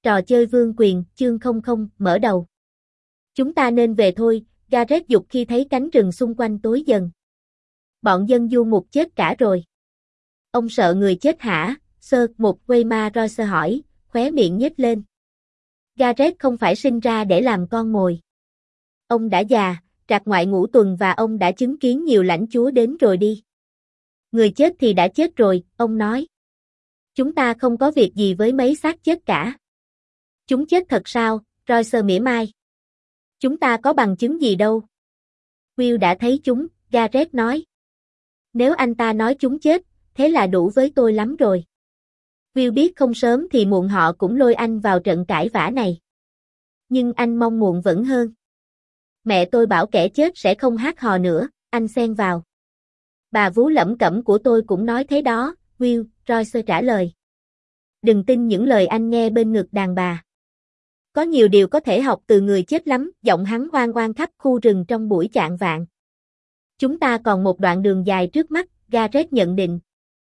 Trò chơi vương quyền, chương 00, mở đầu. Chúng ta nên về thôi, Gareth dục khi thấy cánh rừng xung quanh tối dần. Bọn dân du mục chết cả rồi. Ông sợ người chết hả? Sir, một Waymar Royce hỏi, khóe miệng nhếch lên. Gareth không phải sinh ra để làm con mồi. Ông đã già, trạc ngoại ngũ tuần và ông đã chứng kiến nhiều lãnh chúa đến rồi đi. Người chết thì đã chết rồi, ông nói. Chúng ta không có việc gì với mấy xác chết cả. Chúng chết thật sao? Royce mỉa mai. Chúng ta có bằng chứng gì đâu. Will đã thấy chúng, Gareth nói. Nếu anh ta nói chúng chết, thế là đủ với tôi lắm rồi. Will biết không sớm thì muộn họ cũng lôi anh vào trận cãi vã này. Nhưng anh mong muộn vẫn hơn. Mẹ tôi bảo kẻ chết sẽ không hát hò nữa, anh xen vào. Bà vú lẩm cẩm của tôi cũng nói thế đó, Will, Royce trả lời. Đừng tin những lời anh nghe bên ngực đàn bà. Có nhiều điều có thể học từ người chết lắm, giọng hắn oang oang khắp khu rừng trong buổi chạng vạng. Chúng ta còn một đoạn đường dài trước mắt, Gareth nhận định.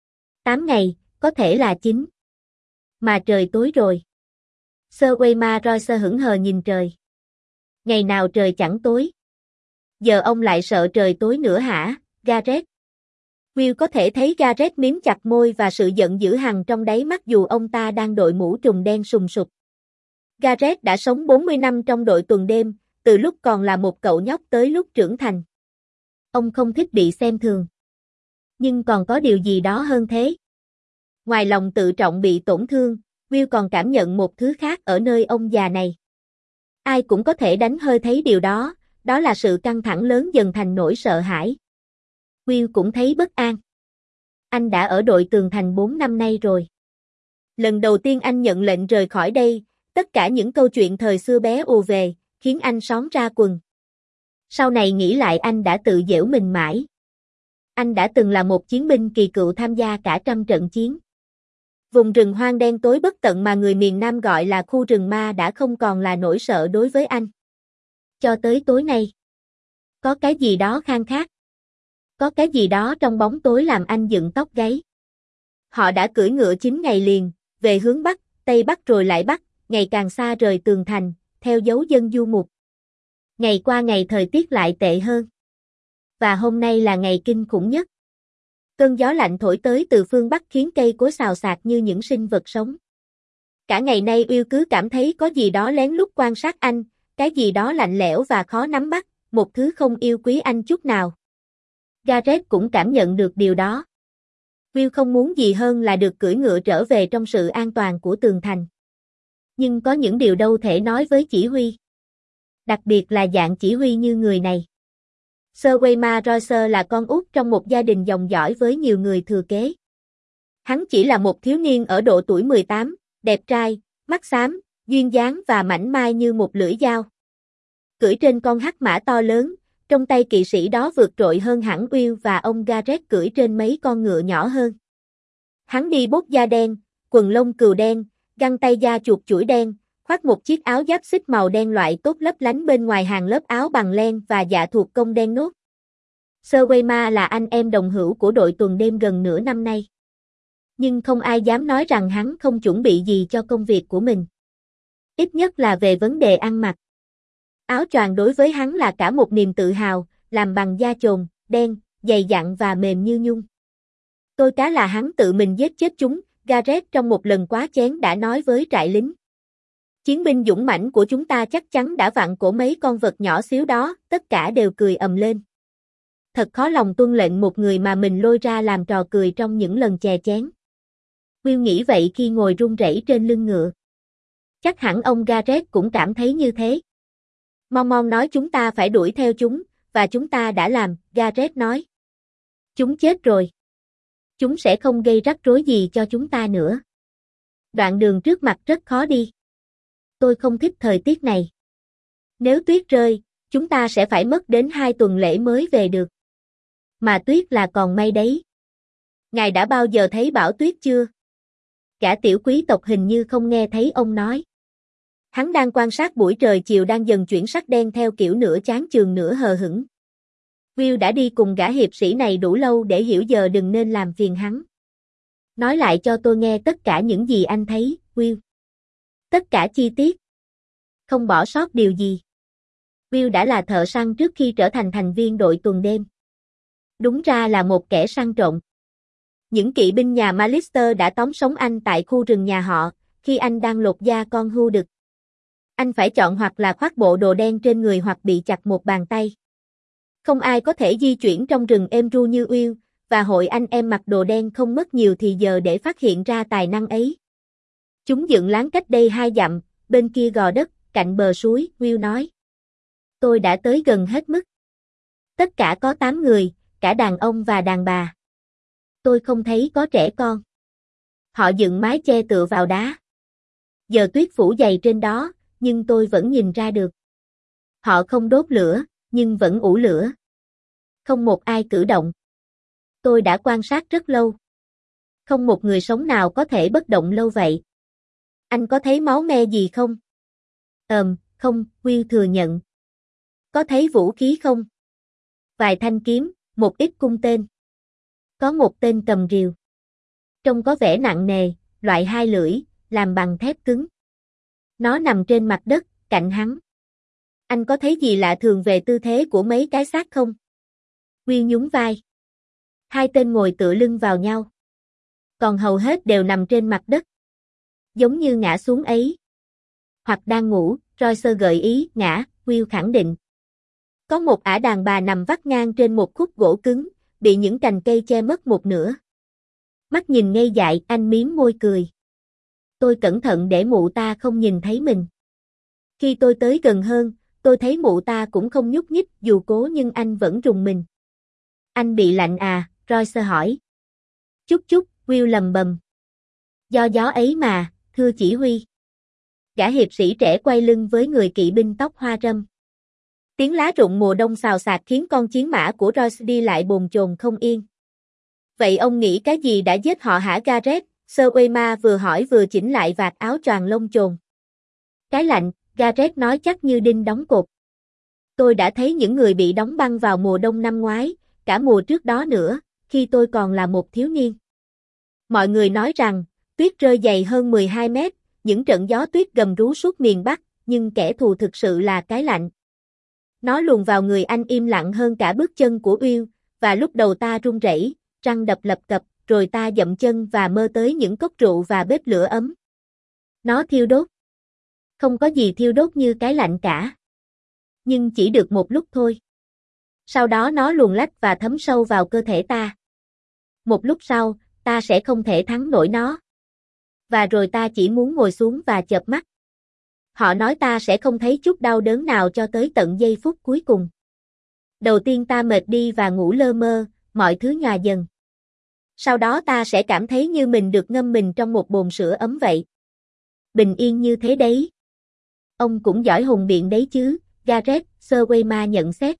8 ngày, có thể là 9. Mà trời tối rồi. Sir Waymar Royce hững hờ nhìn trời. Ngày nào trời chẳng tối. Giờ ông lại sợ trời tối nữa hả, Gareth? Will có thể thấy Gareth miếm chặt môi và sự giận dữ hằn trong đáy mắt dù ông ta đang đội mũ trùm đen sùng sục. Gareth đã sống 40 năm trong đội tuần đêm, từ lúc còn là một cậu nhóc tới lúc trưởng thành. Ông không thích bị xem thường. Nhưng còn có điều gì đó hơn thế. Ngoài lòng tự trọng bị tổn thương, Will còn cảm nhận một thứ khác ở nơi ông già này. Ai cũng có thể đánh hơi thấy điều đó, đó là sự căng thẳng lớn dần thành nỗi sợ hãi. Will cũng thấy bất an. Anh đã ở đội tường thành 4 năm nay rồi. Lần đầu tiên anh nhận lệnh rời khỏi đây, tất cả những câu chuyện thời xưa bé ùa về, khiến anh xón ra quần. Sau này nghĩ lại anh đã tự giễu mình mãi. Anh đã từng là một chiến binh kỳ cựu tham gia cả trăm trận chiến. Vùng rừng hoang đen tối bất tận mà người miền Nam gọi là khu rừng ma đã không còn là nỗi sợ đối với anh. Cho tới tối nay. Có cái gì đó khang khác. Có cái gì đó trong bóng tối làm anh dựng tóc gáy. Họ đã cưỡi ngựa 9 ngày liền, về hướng Bắc, Tây Bắc rồi lại Bắc, ngày càng xa rời tường thành, theo dấu dân du mục. Ngày qua ngày thời tiết lại tệ hơn. Và hôm nay là ngày kinh khủng nhất. Cơn gió lạnh thổi tới từ phương Bắc khiến cây cối xào xạc như những sinh vật sống. Cả ngày nay Will cứ cảm thấy có gì đó lén lút quan sát anh, cái gì đó lạnh lẽo và khó nắm bắt, một thứ không yêu quý anh chút nào. Gareth cũng cảm nhận được điều đó. Will không muốn gì hơn là được cưỡi ngựa trở về trong sự an toàn của tường thành. Nhưng có những điều đâu thể nói với chỉ huy. Đặc biệt là dạng chỉ huy như người này. Sir Waymar Royce là con út trong một gia đình dòng dõi với nhiều người thừa kế. Hắn chỉ là một thiếu niên ở độ tuổi 18, đẹp trai, mắt xám, duyên dáng và mảnh mai như một lưỡi dao. Cưỡi trên con hắc mã to lớn, trong tay kỵ sĩ đó vượt trội hơn hẳn Will và ông Gareth cưỡi trên mấy con ngựa nhỏ hơn. Hắn đi bốt da đen, quần lông cừu đen, găng tay da chuột chuỗi đen, khoác một chiếc áo giáp xích màu đen loại tốt lấp lánh bên ngoài hàng lớp áo bằng len và dạ thuộc công đen nốt. Sir Waymar là anh em đồng hữu của đội tuần đêm gần nửa năm nay. Nhưng không ai dám nói rằng hắn không chuẩn bị gì cho công việc của mình. Ít nhất là về vấn đề ăn mặc. Áo choàng đối với hắn là cả một niềm tự hào, làm bằng da chồn, đen, dày dặn và mềm như nhung. Tôi cá là hắn tự mình giết chết chúng, Gareth trong một lần quá chén đã nói với trại lính. Chiến binh dũng mãnh của chúng ta chắc chắn đã vặn cổ mấy con vật nhỏ xíu đó, tất cả đều cười ầm lên. Thật khó lòng tuân lệnh một người mà mình lôi ra làm trò cười trong những lần chè chén. Will nghĩ vậy khi ngồi run rẩy trên lưng ngựa. Chắc hẳn ông Gareth cũng cảm thấy như thế. Mormon nói chúng ta phải đuổi theo chúng, và chúng ta đã làm, Gareth nói. Chúng chết rồi. Chúng sẽ không gây rắc rối gì cho chúng ta nữa. Đoạn đường trước mặt rất khó đi. Tôi không thích thời tiết này. Nếu tuyết rơi, chúng ta sẽ phải mất đến 2 tuần lễ mới về được. Mà tuyết là còn may đấy. Ngài đã bao giờ thấy bão tuyết chưa? Gã tiểu quý tộc hình như không nghe thấy ông nói. Hắn đang quan sát buổi trời chiều đang dần chuyển sắc đen theo kiểu nửa chán chường nửa hờ hững. Will đã đi cùng gã hiệp sĩ này đủ lâu để hiểu giờ đừng nên làm phiền hắn. Nói lại cho tôi nghe tất cả những gì anh thấy, Will. Tất cả chi tiết. Không bỏ sót điều gì. Will đã là thợ săn trước khi trở thành thành viên đội tuần đêm. Đúng ra là một kẻ săn trộm. Những kỵ binh nhà Malister đã tóm sống anh tại khu rừng nhà họ, khi anh đang lột da con hươu đực. Anh phải chọn hoặc là khoác bộ đồ đen trên người hoặc bị chặt một bàn tay. Không ai có thể di chuyển trong rừng êm ru như Will, và hội anh em mặc đồ đen không mất nhiều thì giờ để phát hiện ra tài năng ấy. Chúng dựng lán cách đây 2 dặm, bên kia gò đất, cạnh bờ suối, Will nói. Tôi đã tới gần hết mức. Tất cả có 8 người, cả đàn ông và đàn bà. Tôi không thấy có trẻ con. Họ dựng mái che tựa vào đá. Giờ tuyết phủ dày trên đó, nhưng tôi vẫn nhìn ra được. Họ không đốt lửa, nhưng vẫn ủ lửa. Không một ai cử động. Tôi đã quan sát rất lâu. Không một người sống nào có thể bất động lâu vậy. Anh có thấy máu me gì không? Không, Will thừa nhận. Có thấy vũ khí không? Vài thanh kiếm, một ít cung tên. Có một tên cầm rìu. Trông có vẻ nặng nề, loại 2 lưỡi, làm bằng thép cứng. Nó nằm trên mặt đất, cạnh hắn. Anh có thấy gì lạ thường về tư thế của mấy cái xác không? Will nhún vai. 2 tên ngồi tựa lưng vào nhau. Còn hầu hết đều nằm trên mặt đất. Giống như ngã xuống ấy. Hoặc đang ngủ, Royce gợi ý, ngã, Will khẳng định. Có một ả đàn bà nằm vắt ngang trên một khúc gỗ cứng, bị những cành cây che mất một nửa. Mắt nhìn ngây dại, anh mím môi cười. Tôi cẩn thận để mụ ta không nhìn thấy mình. Khi tôi tới gần hơn, tôi thấy mụ ta cũng không nhúc nhích, dù cố nhưng anh vẫn rùng mình. Anh bị lạnh à? Royce hỏi. Chút chút, Will lầm bầm. Do gió ấy mà, thưa chỉ huy. Gã hiệp sĩ trẻ quay lưng với người kỵ binh tóc hoa râm. Tiếng lá rụng mùa đông xào xạc khiến con chiến mã của Royce đi lại bồn chồn không yên. Vậy ông nghĩ cái gì đã giết họ hả Gareth? Sir Waymar vừa hỏi vừa chỉnh lại vạt áo choàng lông chồn. Cái lạnh, Gareth nói chắc như đinh đóng cột. Tôi đã thấy những người bị đóng băng vào mùa đông năm ngoái, cả mùa trước đó nữa, khi tôi còn là một thiếu niên. Mọi người nói rằng, tuyết rơi dày hơn 12 mét, những trận gió tuyết gầm rú suốt miền Bắc, nhưng kẻ thù thực sự là cái lạnh. Nó luồn vào người anh im lặng hơn cả bước chân của Will, và lúc đầu ta run rẩy, răng đập lập cập, rồi ta dậm chân và mơ tới những cốc rượu và bếp lửa ấm. Nó thiêu đốt. Không có gì thiêu đốt như cái lạnh cả. Nhưng chỉ được một lúc thôi. Sau đó nó luồn lách và thấm sâu vào cơ thể ta. Một lúc sau, ta sẽ không thể thắng nổi nó. Và rồi ta chỉ muốn ngồi xuống và chợp mắt. Họ nói ta sẽ không thấy chút đau đớn nào cho tới tận giây phút cuối cùng. Đầu tiên ta mệt đi và ngủ lơ mơ, mọi thứ nhòa dần. Sau đó ta sẽ cảm thấy như mình được ngâm mình trong một bồn sữa ấm vậy. Bình yên như thế đấy. Ông cũng giỏi hùng biện đấy chứ, Gareth, Sir Waymar nhận xét.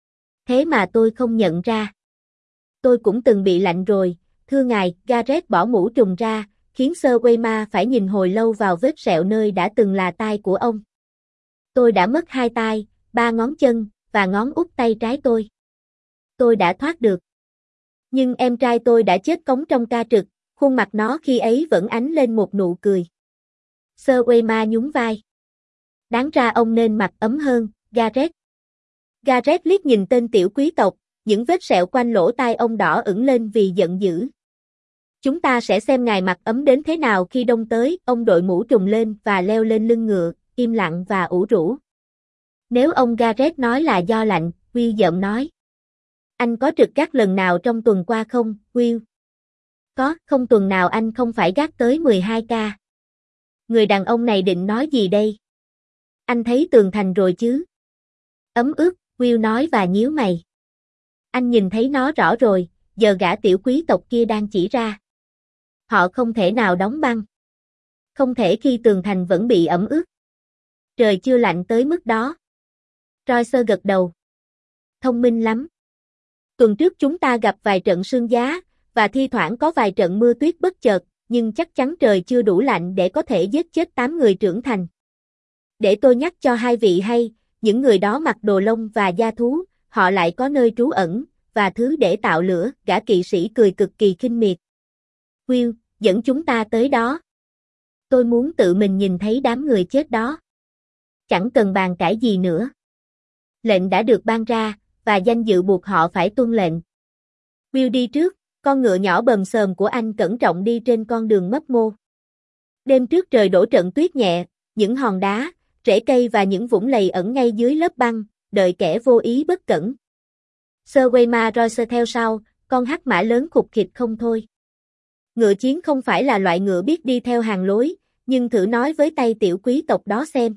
Thế mà tôi không nhận ra. Tôi cũng từng bị lạnh rồi, thưa ngài, Gareth bỏ mũ trùm ra, khiến Sir Waymar phải nhìn hồi lâu vào vết sẹo nơi đã từng là tai của ông. Tôi đã mất 2 tai, 3 ngón chân, và ngón út tay trái tôi. Tôi đã thoát được. Nhưng em trai tôi đã chết cống trong ca trực, khuôn mặt nó khi ấy vẫn ánh lên một nụ cười. Sir Waymar nhún vai. Đáng ra ông nên mặc ấm hơn, Gareth. Gareth liếc nhìn tên tiểu quý tộc, những vết sẹo quanh lỗ tai ông đỏ ửng lên vì giận dữ. Chúng ta sẽ xem ngài mặc ấm đến thế nào khi đông tới, ông đội mũ trùm lên và leo lên lưng ngựa, im lặng và ủ rũ. Nếu ông Gareth nói là do lạnh, Will giận nói. Anh có trực gác lần nào trong tuần qua không, Will? Có, không tuần nào anh không phải gác tới 12 ca. Người đàn ông này định nói gì đây? Anh thấy tường thành rồi chứ? Ấm ướt, Will nói và nhíu mày. Anh nhìn thấy nó rõ rồi, giờ gã tiểu quý tộc kia đang chỉ ra. Họ không thể nào đóng băng. Không thể khi tường thành vẫn bị ẩm ướt. Trời chưa lạnh tới mức đó. Royce gật đầu. Thông minh lắm. Tuần trước chúng ta gặp vài trận sương giá, và thi thoảng có vài trận mưa tuyết bất chợt, nhưng chắc chắn trời chưa đủ lạnh để có thể giết chết 8 người trưởng thành. Để tôi nhắc cho hai vị hay, những người đó mặc đồ lông và da thú, họ lại có nơi trú ẩn, và thứ để tạo lửa, gã kỵ sĩ cười cực kỳ khinh miệt. Will, dẫn chúng ta tới đó. Tôi muốn tự mình nhìn thấy đám người chết đó. Chẳng cần bàn cãi gì nữa. Lệnh đã được ban ra, và danh dự buộc họ phải tuân lệnh. Will đi trước, con ngựa nhỏ bờm xờm của anh cẩn trọng đi trên con đường mấp mô. Đêm trước trời đổ trận tuyết nhẹ, những hòn đá, rễ cây và những vũng lầy ẩn ngay dưới lớp băng, đợi kẻ vô ý bất cẩn. Sir Waymar Royce theo sau, con hắc mã lớn khục khịch không thôi. Ngựa chiến không phải là loại ngựa biết đi theo hàng lối, nhưng thử nói với tay tiểu quý tộc đó xem.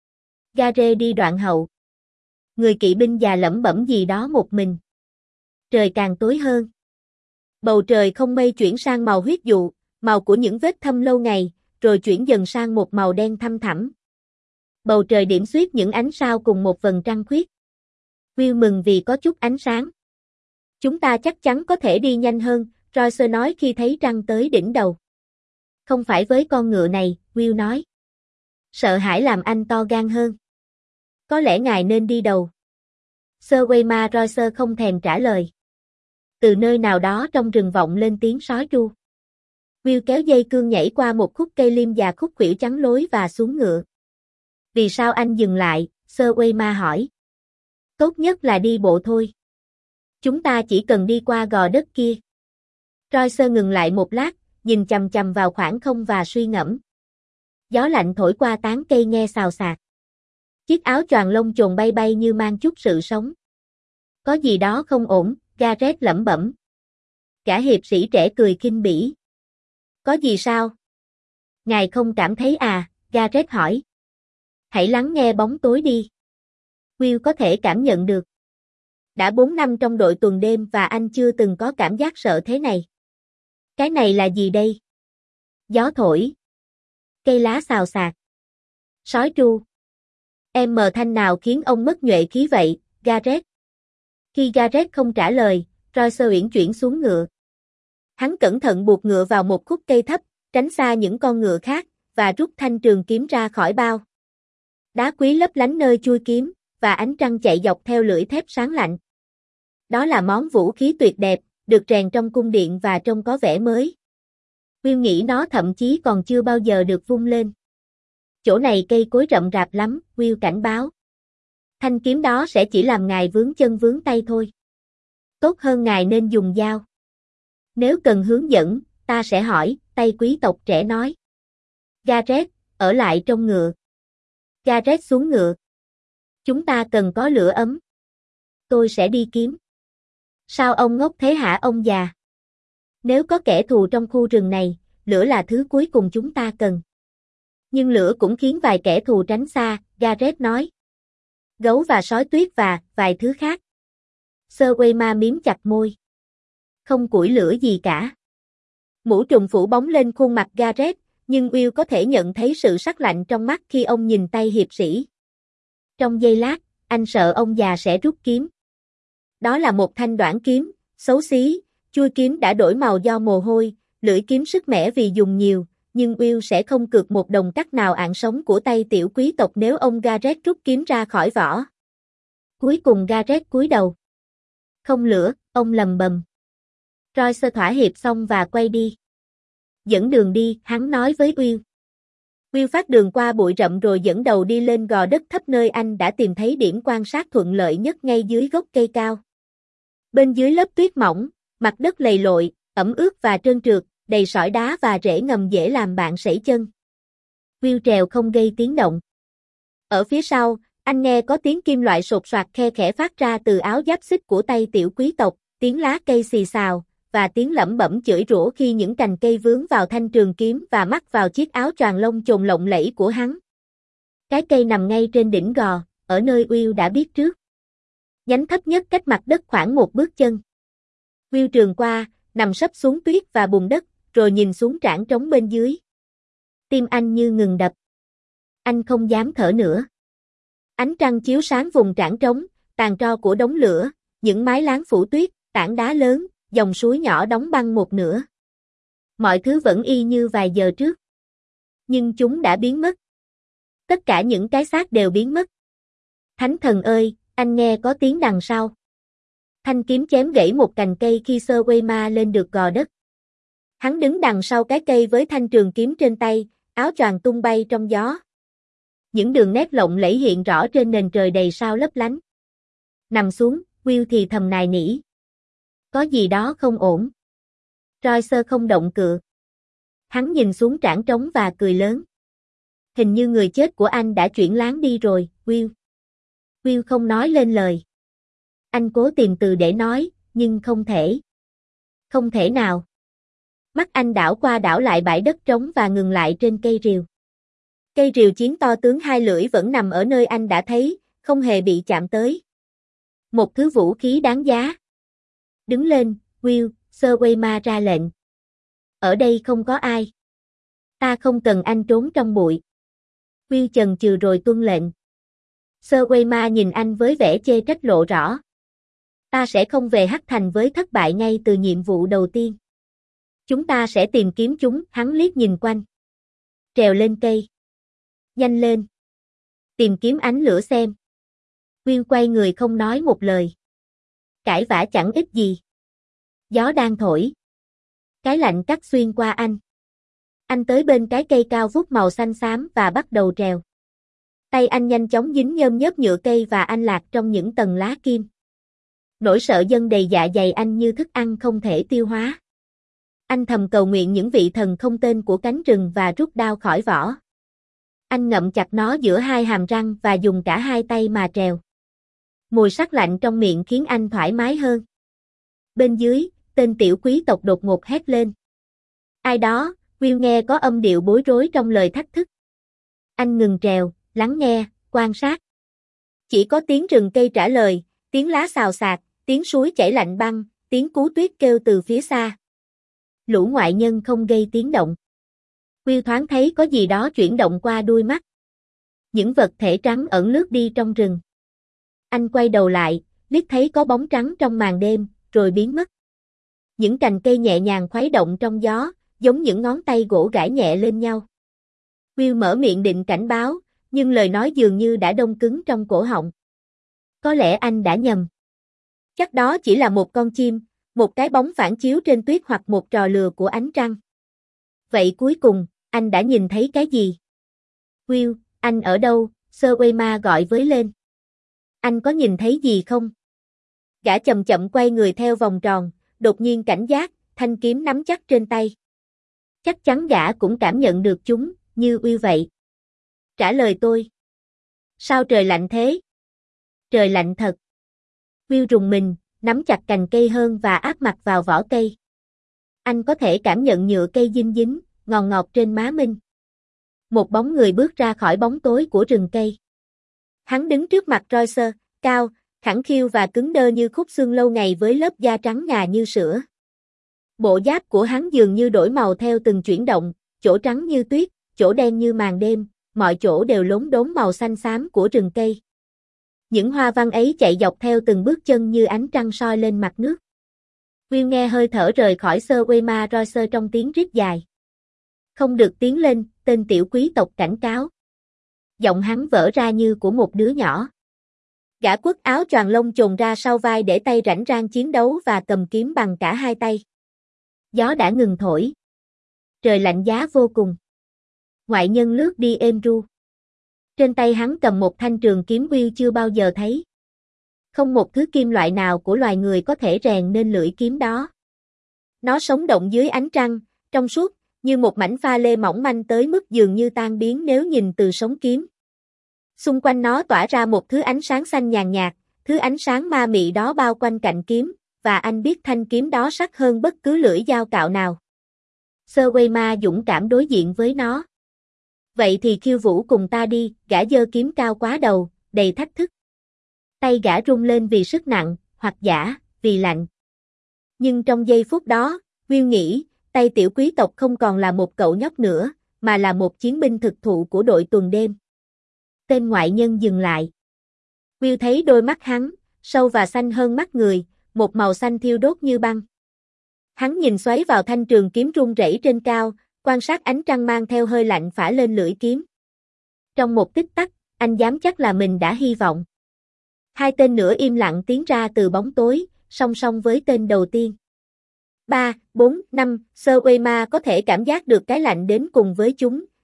Gare đi đoạn hậu. Người kỵ binh già lẩm bẩm gì đó một mình. Trời càng tối hơn. Bầu trời không mây chuyển sang màu huyết dụ, màu của những vết thâm lâu ngày, rồi chuyển dần sang một màu đen thăm thẳm. Bầu trời điểm xuyết những ánh sao cùng một vầng trăng khuyết. Will mừng vì có chút ánh sáng. Chúng ta chắc chắn có thể đi nhanh hơn, Royce nói khi thấy trăng tới đỉnh đầu. Không phải với con ngựa này, Will nói. Sợ hãi làm anh to gan hơn. Có lẽ ngài nên đi đầu. Sir Waymar Royce không thèm trả lời. Từ nơi nào đó trong rừng vọng lên tiếng sói tru. Will kéo dây cương nhảy qua một khúc cây liêm già khúc khuỷu chắn lối và xuống ngựa. Vì sao anh dừng lại? Sir Waymar hỏi. Tốt nhất là đi bộ thôi. Chúng ta chỉ cần đi qua gò đất kia. Royce ngừng lại một lát, nhìn chằm chằm vào khoảng không và suy ngẫm. Gió lạnh thổi qua tán cây nghe xào xạc. Chiếc áo choàng lông chồn bay bay như mang chút sự sống. Có gì đó không ổn, Gareth lẩm bẩm. Gã hiệp sĩ trẻ cười khinh bỉ. Có gì sao? Ngài không cảm thấy à? Gareth hỏi. Hãy lắng nghe bóng tối đi. Will có thể cảm nhận được. Đã 4 năm trong đội tuần đêm và anh chưa từng có cảm giác sợ thế này. Cái này là gì đây? Gió thổi. Cây lá xào xạc. Sói tru. Em mờ thanh nào khiến ông mất nhuệ khí vậy, Gareth? Khi Gareth không trả lời, Royce uyển chuyển xuống ngựa. Hắn cẩn thận buộc ngựa vào một khúc cây thấp, tránh xa những con ngựa khác, và rút thanh trường kiếm ra khỏi bao. Đá quý lấp lánh nơi chui kiếm, và ánh trăng chạy dọc theo lưỡi thép sáng lạnh. Đó là món vũ khí tuyệt đẹp, được rèn trong cung điện và trông có vẻ mới. Will nghĩ nó thậm chí còn chưa bao giờ được vung lên. Chỗ này cây cối rậm rạp lắm, Will cảnh báo. Thanh kiếm đó sẽ chỉ làm ngài vướng chân vướng tay thôi. Tốt hơn ngài nên dùng dao. Nếu cần hướng dẫn, ta sẽ hỏi, tay quý tộc trẻ nói. Gareth, ở lại trong ngựa. Gareth xuống ngựa. Chúng ta cần có lửa ấm. Tôi sẽ đi kiếm. Sao ông ngốc thế hả ông già? Nếu có kẻ thù trong khu rừng này, lửa là thứ cuối cùng chúng ta cần. Nhưng lửa cũng khiến vài kẻ thù tránh xa, Gareth nói. Gấu và sói tuyết và vài thứ khác. Sir Waymar miếm chặt môi. Không củi lửa gì cả. Mũ trùm phủ bóng lên khuôn mặt Gareth, nhưng Will có thể nhận thấy sự sắc lạnh trong mắt khi ông nhìn tay hiệp sĩ. Trong giây lát, anh sợ ông già sẽ rút kiếm. Đó là một thanh đoản kiếm, xấu xí, chuôi kiếm đã đổi màu do mồ hôi, lưỡi kiếm sức mẻ vì dùng nhiều, nhưng Will sẽ không cược một đồng cắt nào ạng sống của tay tiểu quý tộc nếu ông Gareth rút kiếm ra khỏi vỏ. Cuối cùng Gareth cúi đầu. Không lửa, ông lầm bầm. Royce thỏa hiệp xong và quay đi. Dẫn đường đi, hắn nói với Will. Will phát đường qua bụi rậm rồi dẫn đầu đi lên gò đất thấp nơi anh đã tìm thấy điểm quan sát thuận lợi nhất ngay dưới gốc cây cao. Bên dưới lớp tuyết mỏng, mặt đất lầy lội, ẩm ướt và trơn trượt, đầy sỏi đá và rễ ngầm dễ làm bạn sẩy chân. Will trèo không gây tiếng động. Ở phía sau, anh nghe có tiếng kim loại sột soạt khe khẽ phát ra từ áo giáp xích của tay tiểu quý tộc, tiếng lá cây xì xào, và tiếng lẩm bẩm chửi rủa khi những cành cây vướng vào thanh trường kiếm và mắc vào chiếc áo choàng lông chồn lộng lẫy của hắn. Cái cây nằm ngay trên đỉnh gò, ở nơi Will đã biết trước. Nhánh thấp nhất cách mặt đất khoảng một bước chân. Will trườn qua, nằm sấp xuống tuyết và bùn đất, rồi nhìn xuống trảng trống bên dưới. Tim anh như ngừng đập. Anh không dám thở nữa. Ánh trăng chiếu sáng vùng trảng trống, tàn tro của đống lửa, những mái láng phủ tuyết, tảng đá lớn, dòng suối nhỏ đóng băng một nửa. Mọi thứ vẫn y như vài giờ trước. Nhưng chúng đã biến mất. Tất cả những cái xác đều biến mất. Thánh thần ơi, anh nghe có tiếng đằng sau. Thanh kiếm chém gãy một cành cây khi Sir Waymar lên được gò đất. Hắn đứng đằng sau cái cây với thanh trường kiếm trên tay, áo choàng tung bay trong gió. Những đường nét lộng lẫy hiện rõ trên nền trời đầy sao lấp lánh. Nằm xuống, Will thì thầm nài nỉ. Có gì đó không ổn. Royce không động cựa. Hắn nhìn xuống trán trống và cười lớn. Hình như người chết của anh đã chuyển láng đi rồi, Will. Will không nói lên lời. Anh cố tìm từ để nói, nhưng không thể. Không thể nào. Mắt anh đảo qua đảo lại bãi đất trống và ngừng lại trên cây rìu. Cây rìu chiến to tướng hai lưỡi vẫn nằm ở nơi anh đã thấy, không hề bị chạm tới. Một thứ vũ khí đáng giá. Đứng lên, Will, Sir Waymar ra lệnh. Ở đây không có ai. Ta không cần anh trốn trong bụi. Will chần chừ rồi tuân lệnh. Sir Waymar nhìn anh với vẻ chê trách lộ rõ. Ta sẽ không về Hắc Thành với thất bại ngay từ nhiệm vụ đầu tiên. Chúng ta sẽ tìm kiếm chúng, hắn liếc nhìn quanh. Trèo lên cây. Nhanh lên. Tìm kiếm ánh lửa xem. Will quay người không nói một lời. Cãi vã chẳng ích gì. Gió đang thổi. Cái lạnh cắt xuyên qua anh. Anh tới bên cái cây cao vút màu xanh xám và bắt đầu trèo. Tay anh nhanh chóng dính nhôm nhớp nhựa cây và anh lạc trong những tầng lá kim. Nỗi sợ dâng đầy dạ dày anh như thức ăn không thể tiêu hóa. Anh thầm cầu nguyện những vị thần không tên của cánh rừng và rút đao khỏi vỏ. Anh ngậm chặt nó giữa hai hàm răng và dùng cả hai tay mà trèo. Mùi sắc lạnh trong miệng khiến anh thoải mái hơn. Bên dưới, tên tiểu quý tộc đột ngột hét lên. Ai đó, Will nghe có âm điệu bối rối trong lời thách thức. Anh ngừng trèo, lắng nghe, quan sát. Chỉ có tiếng rừng cây trả lời, tiếng lá xào xạc, tiếng suối chảy lạnh băng, tiếng cú tuyết kêu từ phía xa. Lũ ngoại nhân không gây tiếng động. Will thoáng thấy có gì đó chuyển động qua đuôi mắt. Những vật thể trắng ẩn lướt đi trong rừng. Anh quay đầu lại, liếc thấy có bóng trắng trong màn đêm, rồi biến mất. Những cành cây nhẹ nhàng khuấy động trong gió, giống những ngón tay gỗ gãi nhẹ lên nhau. Will mở miệng định cảnh báo, nhưng lời nói dường như đã đông cứng trong cổ họng. Có lẽ anh đã nhầm. Chắc đó chỉ là một con chim, một cái bóng phản chiếu trên tuyết hoặc một trò lừa của ánh trăng. Vậy cuối cùng, anh đã nhìn thấy cái gì? Will, anh ở đâu? Sir Waymar gọi với lên. Anh có nhìn thấy gì không? Gã chậm chậm quay người theo vòng tròn, đột nhiên cảnh giác, thanh kiếm nắm chắc trên tay. Chắc chắn gã cũng cảm nhận được chúng, như Will vậy. Trả lời tôi. Sao trời lạnh thế? Trời lạnh thật. Will rùng mình, nắm chặt cành cây hơn và áp mặt vào vỏ cây. Anh có thể cảm nhận nhựa cây dinh dính, ngọt ngọt trên má mình. Một bóng người bước ra khỏi bóng tối của rừng cây. Hắn đứng trước mặt Royce, cao, khẳng khiu và cứng đơ như khúc xương lâu ngày với lớp da trắng ngà như sữa. Bộ giáp của hắn dường như đổi màu theo từng chuyển động, chỗ trắng như tuyết, chỗ đen như màn đêm, mọi chỗ đều lốm đốm màu xanh xám của rừng cây. Những hoa văn ấy chạy dọc theo từng bước chân như ánh trăng soi lên mặt nước. Will nghe hơi thở rời khỏi Sir Waymar Royce trong tiếng rít dài. Không được tiến lên, tên tiểu quý tộc cảnh cáo. Giọng hắn vỡ ra như của một đứa nhỏ. Gã quất áo choàng lông chồn ra sau vai để tay rảnh rang chiến đấu và cầm kiếm bằng cả hai tay. Gió đã ngừng thổi. Trời lạnh giá vô cùng. Ngoại nhân lướt đi êm ru. Trên tay hắn cầm một thanh trường kiếm Will chưa bao giờ thấy. Không một thứ kim loại nào của loài người có thể rèn nên lưỡi kiếm đó. Nó sống động dưới ánh trăng, trong suốt, như một mảnh pha lê mỏng manh tới mức dường như tan biến nếu nhìn từ sống kiếm. Xung quanh nó tỏa ra một thứ ánh sáng xanh nhàn nhạt, thứ ánh sáng ma mị đó bao quanh cạnh kiếm, và anh biết thanh kiếm đó sắc hơn bất cứ lưỡi dao cạo nào. Sir Waymar dũng cảm đối diện với nó. Vậy thì khiêu vũ cùng ta đi, gã giơ kiếm cao quá đầu, đầy thách thức. Tay gã rung lên vì sức nặng, hoặc giả, vì lạnh. Nhưng trong giây phút đó, Will nghĩ, tay tiểu quý tộc không còn là một cậu nhóc nữa, mà là một chiến binh thực thụ của đội tuần đêm. Tên ngoại nhân dừng lại. Will thấy đôi mắt hắn, sâu và xanh hơn mắt người, một màu xanh thiêu đốt như băng. Hắn nhìn xoáy vào thanh trường kiếm rung rẩy trên cao, quan sát ánh trăng mang theo hơi lạnh phả lên lưỡi kiếm. Trong một tích tắc, anh dám chắc là mình đã hy vọng. Hai tên nữa im lặng tiến ra từ bóng tối, song song với tên đầu tiên. 3, 4, 5, Sir Waymar có thể cảm giác được cái lạnh đến cùng với chúng,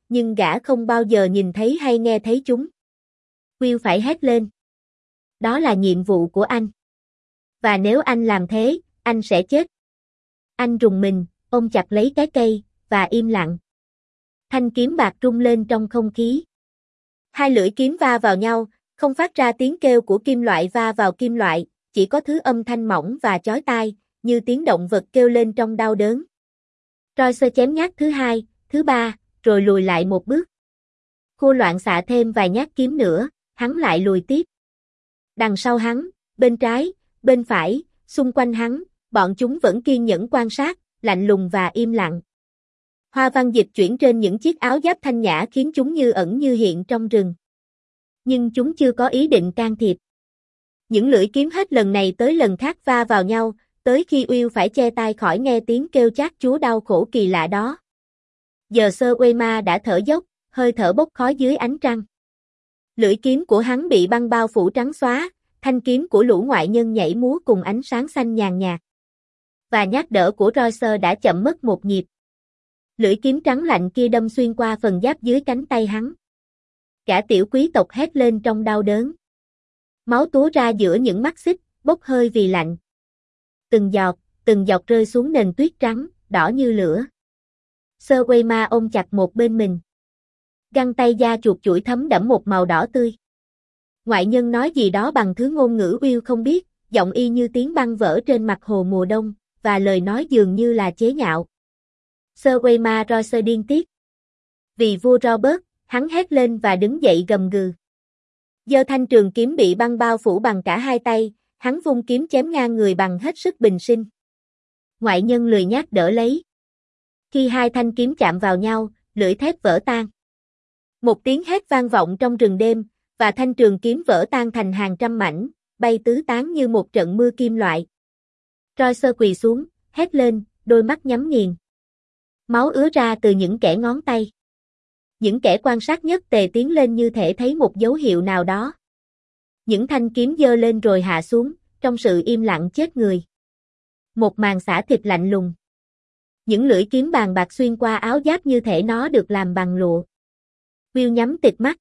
nhưng gã không bao giờ nhìn thấy hay nghe thấy chúng. Will phải hét lên. Đó là nhiệm vụ của anh. Và nếu anh làm thế, anh sẽ chết. Anh rùng mình, ôm chặt lấy cái cây, và im lặng. Thanh kiếm bạc rung lên trong không khí. Hai lưỡi kiếm va vào nhau, không phát ra tiếng kêu của kim loại va vào kim loại, chỉ có thứ âm thanh mỏng và chói tai, như tiếng động vật kêu lên trong đau đớn. Royce chém nhát thứ hai, thứ ba, rồi lùi lại một bước. Khô loạn xạ thêm vài nhát kiếm nữa, hắn lại lùi tiếp. Đằng sau hắn, bên trái, bên phải, xung quanh hắn, bọn chúng vẫn kiên nhẫn quan sát, lạnh lùng và im lặng. Hoa văn dịch chuyển trên những chiếc áo giáp thanh nhã khiến chúng như ẩn như hiện trong rừng. Nhưng chúng chưa có ý định can thiệp. Những lưỡi kiếm hết lần này tới lần khác va vào nhau, tới khi Will phải che tai khỏi nghe tiếng kêu chát chúa đau khổ kỳ lạ đó. Giờ Sir Waymar đã thở dốc, hơi thở bốc khói dưới ánh trăng. Lưỡi kiếm của hắn bị băng bao phủ trắng xóa, thanh kiếm của lũ ngoại nhân nhảy múa cùng ánh sáng xanh nhàn nhạt. Và nhát đỡ của Royce đã chậm mất một nhịp. Lưỡi kiếm trắng lạnh kia đâm xuyên qua phần giáp dưới cánh tay hắn. Cả tiểu quý tộc hét lên trong đau đớn. Máu túa ra giữa những mắt xích, bốc hơi vì lạnh. Từng giọt rơi xuống nền tuyết trắng, đỏ như lửa. Sir Waymar ôm chặt một bên mình. Găng tay da chuột chuỗi thấm đẫm một màu đỏ tươi. Ngoại nhân nói gì đó bằng thứ ngôn ngữ Will không biết, giọng y như tiếng băng vỡ trên mặt hồ mùa đông, và lời nói dường như là chế nhạo. Sir Waymar Royce điên tiết. Vì vua Robert, hắn hét lên và đứng dậy gầm gừ. Giơ thanh trường kiếm bị băng bao phủ bằng cả hai tay, hắn vung kiếm chém ngang người bằng hết sức bình sinh. Ngoại nhân lười nhác đỡ lấy. Khi hai thanh kiếm chạm vào nhau, lưỡi thép vỡ tan. Một tiếng hét vang vọng trong rừng đêm, và thanh trường kiếm vỡ tan thành hàng trăm mảnh, bay tứ tán như một trận mưa kim loại. Royce quỳ xuống, hét lên, đôi mắt nhắm nghiền. Máu ứa ra từ những kẽ ngón tay. Những kẻ quan sát nhất tề tiến lên như thể thấy một dấu hiệu nào đó. Những thanh kiếm giơ lên rồi hạ xuống, trong sự im lặng chết người. Một màn xả thịt lạnh lùng. Những lưỡi kiếm bàn bạc xuyên qua áo giáp như thể nó được làm bằng lụa. Will nhắm tịt mắt.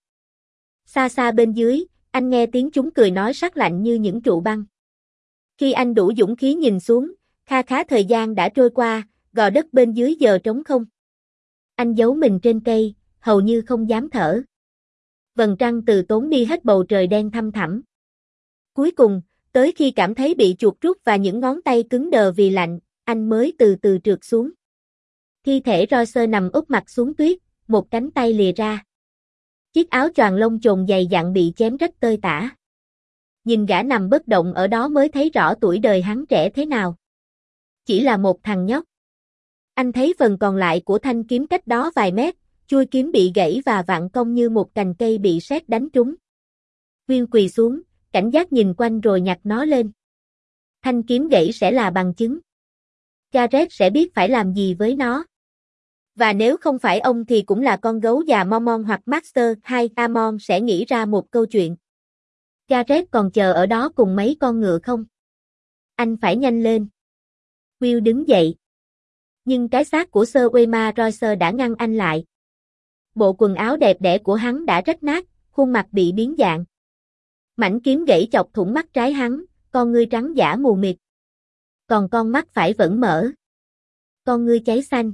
Xa xa bên dưới, anh nghe tiếng chúng cười nói sắc lạnh như những trụ băng. Khi anh đủ dũng khí nhìn xuống, kha khá thời gian đã trôi qua, gò đất bên dưới giờ trống không. Anh giấu mình trên cây, hầu như không dám thở. Vầng trăng từ tốn đi hết bầu trời đen thăm thẳm. Cuối cùng, tới khi cảm thấy bị chuột rút và những ngón tay cứng đờ vì lạnh, anh mới từ từ trượt xuống. Thi thể Royce nằm úp mặt xuống tuyết, một cánh tay lìa ra. Chiếc áo choàng lông chồn dày dặn bị chém rách tơi tả. Nhìn gã nằm bất động ở đó mới thấy rõ tuổi đời hắn trẻ thế nào. Chỉ là một thằng nhóc. Anh thấy phần còn lại của thanh kiếm cách đó vài mét, chuôi kiếm bị gãy và vặn cong như một cành cây bị sét đánh trúng. Will quỳ xuống, cảnh giác nhìn quanh rồi nhặt nó lên. Thanh kiếm gãy sẽ là bằng chứng. Gareth sẽ biết phải làm gì với nó. Và nếu không phải ông thì cũng là con gấu già Mormon hoặc Master hay Amon sẽ nghĩ ra một câu chuyện. Gareth còn chờ ở đó cùng mấy con ngựa không? Anh phải nhanh lên. Will đứng dậy. Nhưng cái xác của Sir Waymar Royce đã ngăn anh lại. Bộ quần áo đẹp đẽ của hắn đã rách nát, khuôn mặt bị biến dạng. Mảnh kiếm gãy chọc thủng mắt trái hắn, con ngươi trắng dã mù mịt. Còn con mắt phải vẫn mở. Con ngươi cháy xanh.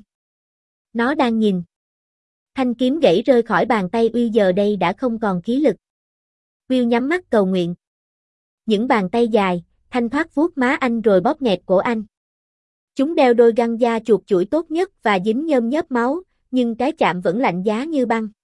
Nó đang nhìn. Thanh kiếm gãy rơi khỏi bàn tay Will giờ đây đã không còn khí lực. Will nhắm mắt cầu nguyện. Những bàn tay dài, thanh thoát vuốt má anh rồi bóp nghẹt cổ anh. Chúng đeo đôi găng da chuột chuỗi tốt nhất và dính nhơm nhớp máu, nhưng cái chạm vẫn lạnh giá như băng.